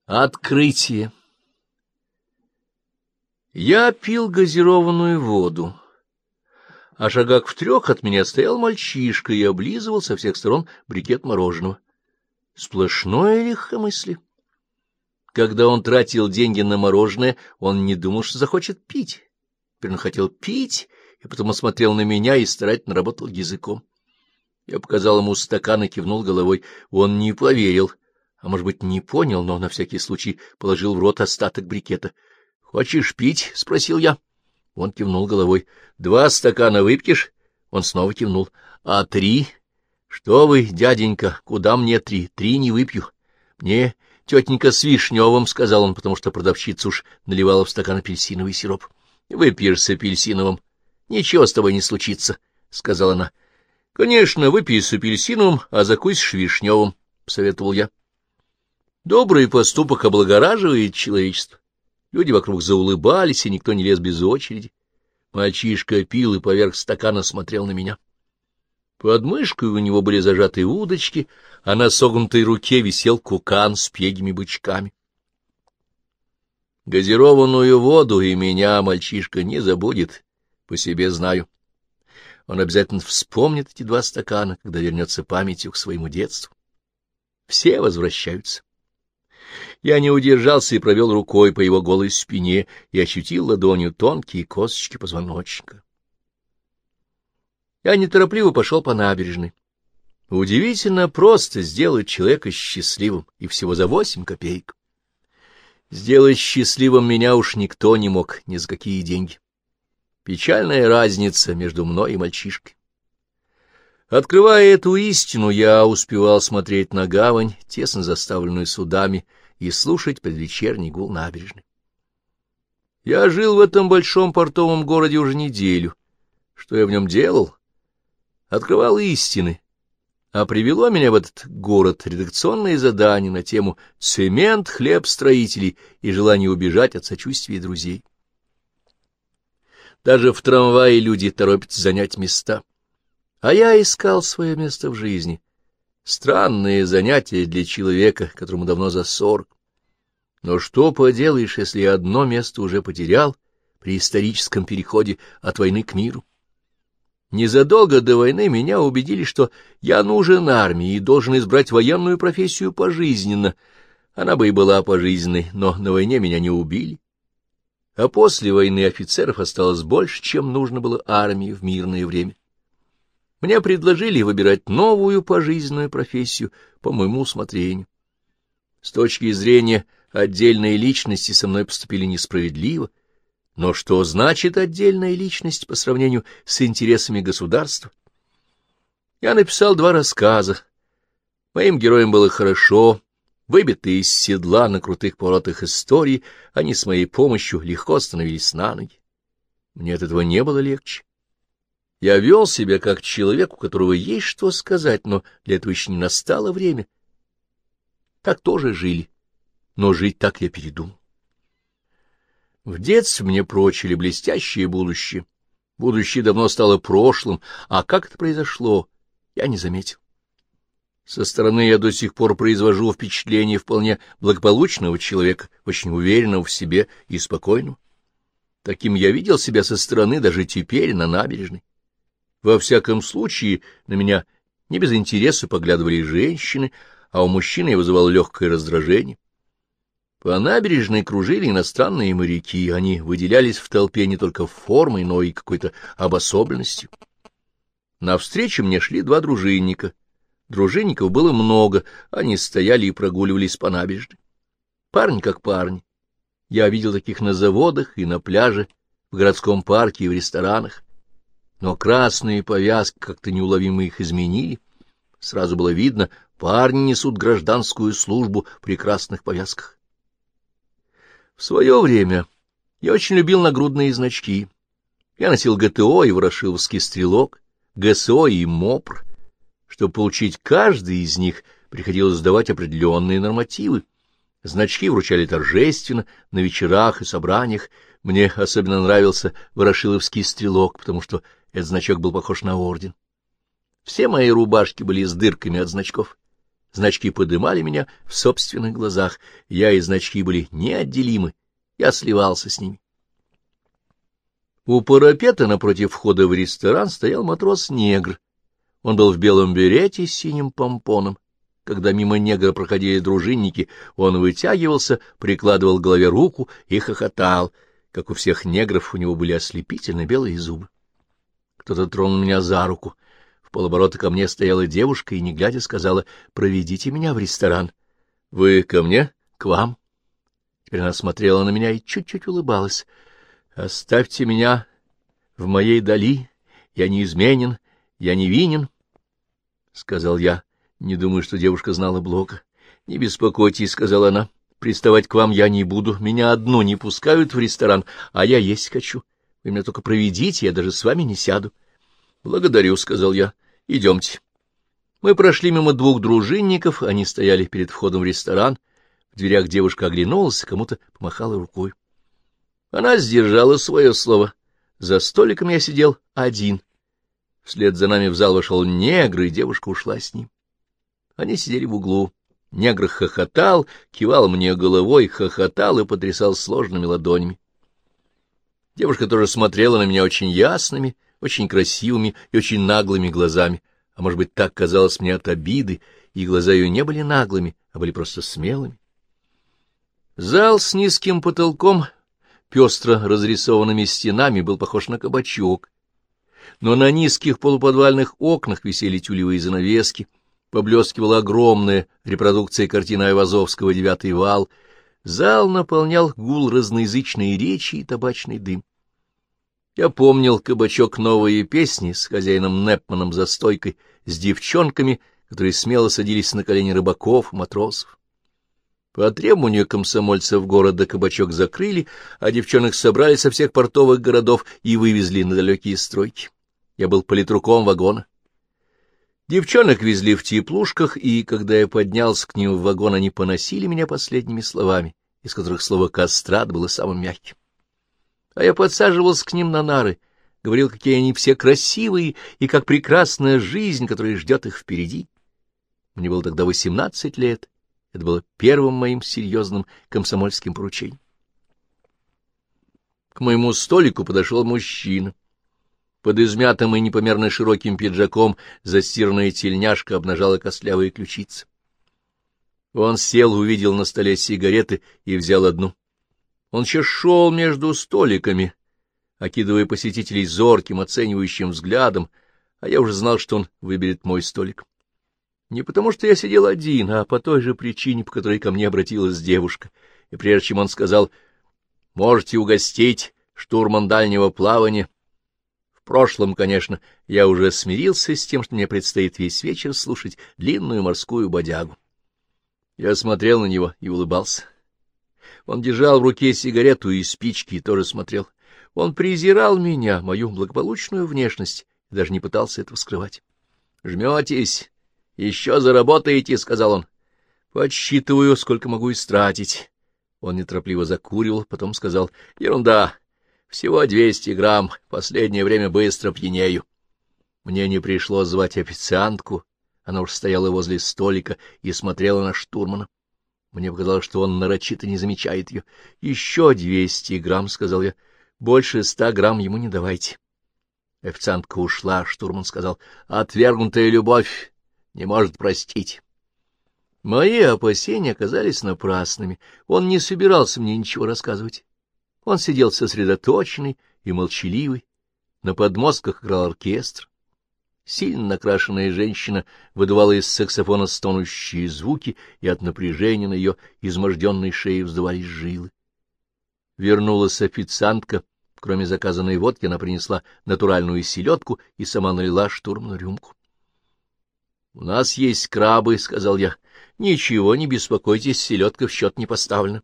Открытие. Я пил газированную воду, а шагах в 3 от меня стоял мальчишка и облизывал со всех сторон брикет мороженого. Сплошное легкомыслие. Когда он тратил деньги на мороженое, он не думал, что захочет пить. Теперь он хотел пить, и потом он смотрел на меня и старательно работал языком. Я показал ему стакан и кивнул головой. Он не поверил, а, может быть, не понял, но на всякий случай положил в рот остаток брикета. — Хочешь пить? — спросил я. Он кивнул головой. — 2 стакана выпьешь? Он снова кивнул. — А 3? — Что вы, дяденька, куда мне 3? 3 не выпью. — Мне тетенька с вишневым, — сказал он, потому что продавщица уж наливала в стакан апельсиновый сироп. — Выпьешь с апельсиновым. Ничего с тобой не случится, — сказала она. — Конечно, выпей с апельсиновым, а закусишь вишневым, — посоветовал я. Добрый поступок облагораживает человечество. Люди вокруг заулыбались, и никто не лез без очереди. Мальчишка пил и поверх стакана смотрел на меня. Под мышкой у него были зажаты удочки, а на согнутой руке висел кукан с пегими бычками. Газированную воду и меня мальчишка не забудет, по себе знаю. Он обязательно вспомнит эти 2 стакана, когда вернется памятью к своему детству. Все возвращаются. Я не удержался и провел рукой по его голой спине и ощутил ладонью тонкие косточки позвоночника. Я неторопливо пошел по набережной. Удивительно просто сделать человека счастливым, и всего за 8 копеек. Сделать счастливым меня уж никто не мог, ни за какие деньги. Печальная разница между мной и мальчишкой. Открывая эту истину, я успевал смотреть на гавань, тесно заставленную судами, и слушать предвечерний гул набережной. Я жил в этом большом портовом городе уже неделю. Что я в нем делал? Открывал истины. А привело меня в этот город редакционное задание на тему «Цемент, хлеб строителей» и желание убежать от сочувствия друзей. Даже в трамвае люди торопятся занять места. А я искал свое место в жизни. Странное занятие для человека, которому давно за 40. Но что поделаешь, если я одно место уже потерял при историческом переходе от войны к миру? Незадолго до войны меня убедили, что я нужен армии и должен избрать военную профессию пожизненно. Она бы и была пожизненной, но на войне меня не убили. А после войны офицеров осталось больше, чем нужно было армии в мирное время. Мне предложили выбирать новую пожизненную профессию по моему усмотрению. С точки зрения отдельной личности со мной поступили несправедливо, но что значит отдельная личность по сравнению с интересами государства? Я написал 2 рассказа. Моим героям было хорошо, выбитые из седла на крутых поворотах истории, они с моей помощью легко становились на ноги. Мне от этого не было легче. Я вел себя как человек, у которого есть что сказать, но для этого еще не настало время. Так тоже жили, но жить так я передумал. В детстве мне прочили блестящее будущее. Будущее давно стало прошлым, а как это произошло, я не заметил. Со стороны я до сих пор произвожу впечатление вполне благополучного человека, очень уверенного в себе и спокойного. Таким я видел себя со стороны даже теперь на набережной. Во всяком случае, на меня не без интереса поглядывали женщины, а у мужчин я вызывал легкое раздражение. По набережной кружили иностранные моряки, они выделялись в толпе не только формой, но и какой-то обособленностью. Навстречу мне шли 2 дружинника. Дружинников было много, они стояли и прогуливались по набережной. Парни как парни. Я видел таких на заводах и на пляже, в городском парке и в ресторанах. Но красные повязки как-то неуловимо их изменили. Сразу было видно, парни несут гражданскую службу при красных повязках. В свое время я очень любил нагрудные значки. Я носил ГТО и Ворошиловский стрелок, ГСО и МОПР. Чтобы получить каждый из них, приходилось сдавать определенные нормативы. Значки вручали торжественно, на вечерах и собраниях. Мне особенно нравился Ворошиловский стрелок, потому что этот значок был похож на орден. Все мои рубашки были с дырками от значков. Значки подымали меня в собственных глазах. Я и значки были неотделимы. Я сливался с ними. У парапета напротив входа в ресторан стоял матрос-негр. Он был в белом берете с синим помпоном. Когда мимо негра проходили дружинники, он вытягивался, прикладывал к голове руку и хохотал. Как у всех негров, у него были ослепительно белые зубы. Кто-то тронул меня за руку. В полоборота ко мне стояла девушка и, не глядя, сказала: «Проведите меня в ресторан». «Вы ко мне?» «К вам». Теперь она смотрела на меня и чуть-чуть улыбалась. «Оставьте меня в моей дали. Я неизменен, я невинен», — сказал я. Не думаю, что девушка знала Блока. «Не беспокойтесь», — сказала она. «Приставать к вам я не буду. Меня одну не пускают в ресторан, а я есть хочу. Вы меня только проведите, я даже с вами не сяду». «Благодарю», — сказал я. «Идемте». Мы прошли мимо двух дружинников, они стояли перед входом в ресторан. В дверях девушка оглянулась и кому-то помахала рукой. Она сдержала свое слово. За столиком я сидел один. Вслед за нами в зал вошел негр, и девушка ушла с ним. Они сидели в углу. Негр хохотал, кивал мне головой, хохотал и потрясал сложными ладонями. Девушка тоже смотрела на меня очень ясными, очень красивыми и очень наглыми глазами. А может быть, так казалось мне от обиды, и глаза ее не были наглыми, а были просто смелыми. Зал с низким потолком, пестро разрисованными стенами, был похож на кабачок. Но на низких полуподвальных окнах висели тюлевые занавески, поблескивала огромная репродукция картины Айвазовского «Девятый вал». Зал наполнял гул разноязычной речи и табачный дым. Я помнил кабачок «Новые песни» с хозяином Непманом за стойкой, с девчонками, которые смело садились на колени рыбаков, матросов. По требованию комсомольцев города кабачок закрыли, а девчонок собрали со всех портовых городов и вывезли на далекие стройки. Я был политруком вагона. Девчонок везли в теплушках, и, когда я поднялся к ним в вагон, они поносили меня последними словами, из которых слово «кастрат» было самым мягким. А я подсаживался к ним на нары, говорил, какие они все красивые, и как прекрасная жизнь, которая ждет их впереди. Мне было тогда 18 лет. Это было первым моим серьезным комсомольским поручением. К моему столику подошел мужчина. Под измятым и непомерно широким пиджаком застиранная тельняшка обнажала костлявые ключицы. Он сел, увидел на столе сигареты и взял одну. Он еще шел между столиками, окидывая посетителей зорким, оценивающим взглядом, а я уже знал, что он выберет мой столик. Не потому, что я сидел один, а по той же причине, по которой ко мне обратилась девушка. И прежде чем он сказал: «Можете угостить, штурман дальнего плавания». В прошлом, конечно, я уже смирился с тем, что мне предстоит весь вечер слушать длинную морскую бодягу. Я смотрел на него и улыбался. Он держал в руке сигарету и спички и тоже смотрел. Он презирал меня, мою благополучную внешность, и даже не пытался этого скрывать. «Жметесь, еще заработаете», — сказал он. «Подсчитываю, сколько могу истратить». Он неторопливо закуривал, потом сказал: «Ерунда, всего 200 грамм, последнее время быстро пьянею». Мне не пришлось звать официантку, она уж стояла возле столика и смотрела на штурмана. Мне показалось, что он нарочито не замечает ее. «Еще 200 грамм», — сказал я. «Больше 100 грамм ему не давайте». Официантка ушла, штурман сказал: «Отвергнутая любовь не может простить». Мои опасения оказались напрасными. Он не собирался мне ничего рассказывать. Он сидел сосредоточенный и молчаливый. На подмостках играл оркестр. Сильно накрашенная женщина выдувала из саксофона стонущие звуки, и от напряжения на ее изможденной шее вздувались жилы. Вернулась официантка. Кроме заказанной водки, она принесла натуральную селедку и сама налила штурману рюмку. — У нас есть крабы, — сказал я. — Ничего, не беспокойтесь, селедка в счет не поставлена.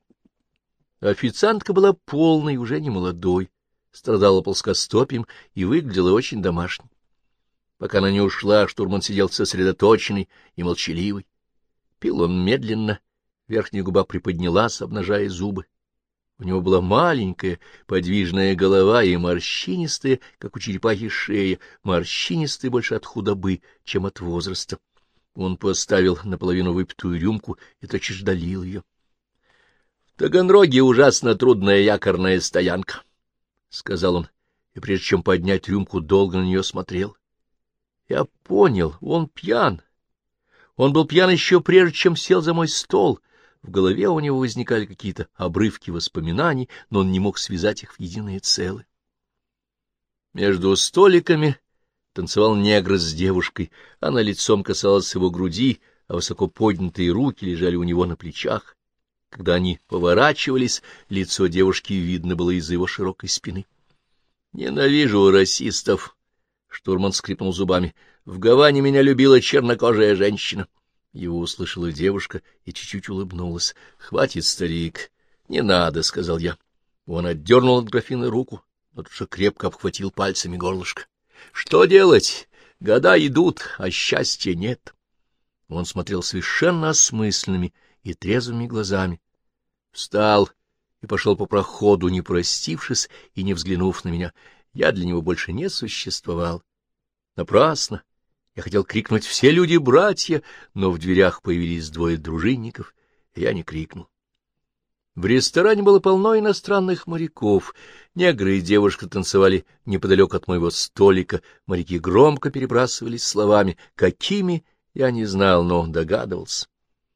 Официантка была полной, уже не молодой, страдала плоскостопием и выглядела очень домашней. Пока она не ушла, штурман сидел сосредоточенный и молчаливый. Пил он медленно, верхняя губа приподнялась, обнажая зубы. У него была маленькая подвижная голова и морщинистая, как у черепахи, шея, морщинистая больше от худобы, чем от возраста. Он поставил наполовину выпитую рюмку и тотчас долил ее. — В Таганроге ужасно трудная якорная стоянка, — сказал он, и прежде чем поднять рюмку, долго на нее смотрел. Я понял, он пьян. Он был пьян еще прежде, чем сел за мой стол. В голове у него возникали какие-то обрывки воспоминаний, но он не мог связать их в единое целое. Между столиками танцевал негр с девушкой. Она лицом касалась его груди, а высоко поднятые руки лежали у него на плечах. Когда они поворачивались, лицо девушки видно было из-за его широкой спины. — Ненавижу расистов! — штурман скрипнул зубами. — В Гаване меня любила чернокожая женщина. Его услышала девушка и чуть-чуть улыбнулась. — Хватит, старик. — Не надо, — сказал я. Он отдернул от графина руку, но тут же крепко обхватил пальцами горлышко. — Что делать? Года идут, а счастья нет. Он смотрел совершенно осмысленными и трезвыми глазами. Встал и пошел по проходу, не простившись и не взглянув на меня. Я для него больше не существовал. Напрасно. Я хотел крикнуть «Все люди братья!», но в дверях появились двое дружинников, и я не крикнул. В ресторане было полно иностранных моряков. Негры и девушка танцевали неподалеку от моего столика. Моряки громко перебрасывались словами. Какими, я не знал, но догадывался.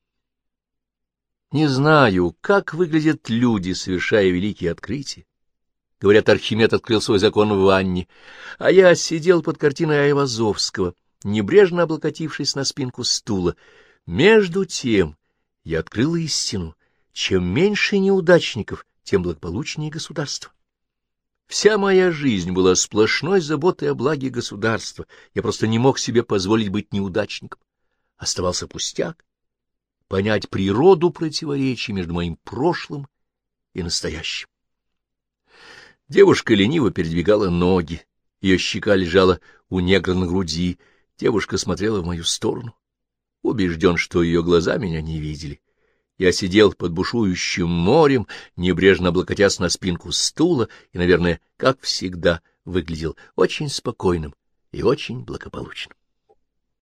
Не знаю, как выглядят люди, совершая великие открытия. Говорят, Архимед открыл свой закон в ванне, а я сидел под картиной Айвазовского, небрежно облокотившись на спинку стула. Между тем я открыл истину. Чем меньше неудачников, тем благополучнее государство. Вся моя жизнь была сплошной заботой о благе государства. Я просто не мог себе позволить быть неудачником. Оставался пустяк — понять природу противоречий между моим прошлым и настоящим. Девушка лениво передвигала ноги, ее щека лежала у негра на груди, девушка смотрела в мою сторону. Убежден, что ее глаза меня не видели. Я сидел под бушующим морем, небрежно облокотясь на спинку стула, и, наверное, как всегда, выглядел очень спокойным и очень благополучным.